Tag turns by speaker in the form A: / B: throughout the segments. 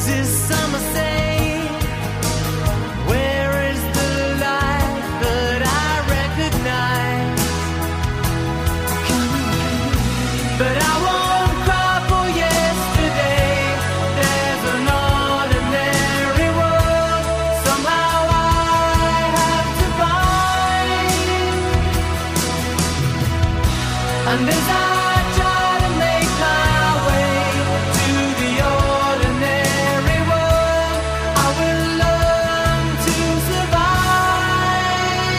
A: crazy summer say, where is the life that I recognize? But I won't cry for yesterday. There's an ordinary world somehow I have to find. And as I try to make my way to the ordinary world, I will learn to survive.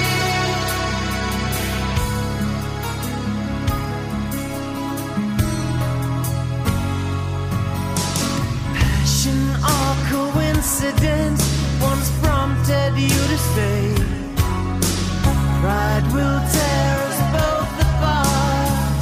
A: Passion or coincidence once prompted you to say, pride will tear us both apart.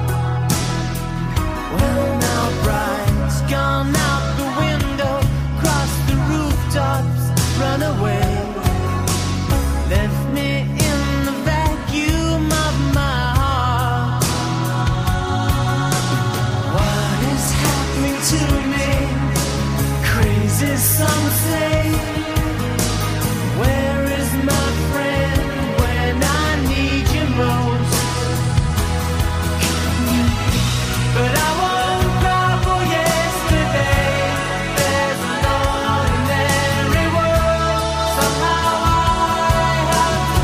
A: Well, now pride's gone out the window, cross the rooftops, run away. Left me in the vacuum of my heart. What is happening to me? Crazy, some say. Where is my friend when I need you most? But I won't cry for yesterday. There's an ordinary world somehow I have to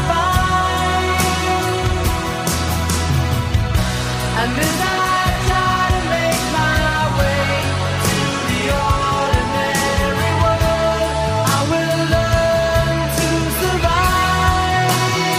A: find. And as I try to make my way to the ordinary world, I will learn to survive.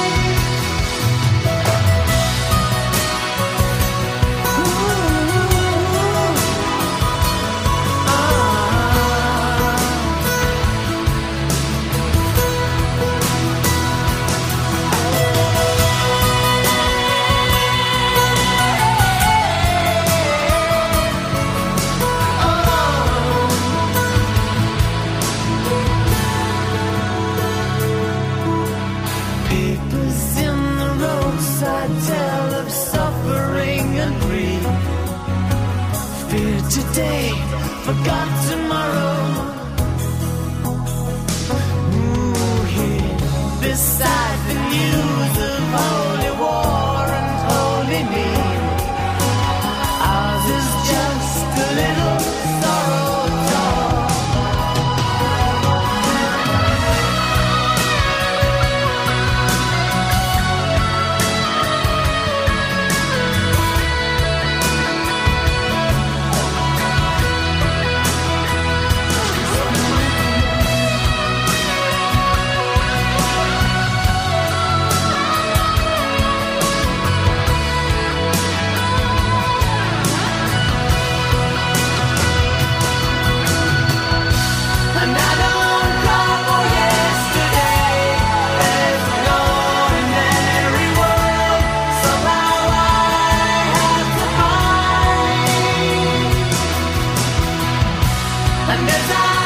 A: Papers in the roadside tell of suffering and grief. Fear today, forgot tomorrow. Ooh, here beside the news of holy war and holy need. Ours is just a little sorrow talk. And I don't cry for yesterday. There's an ordinary world somehow I have to find. And as I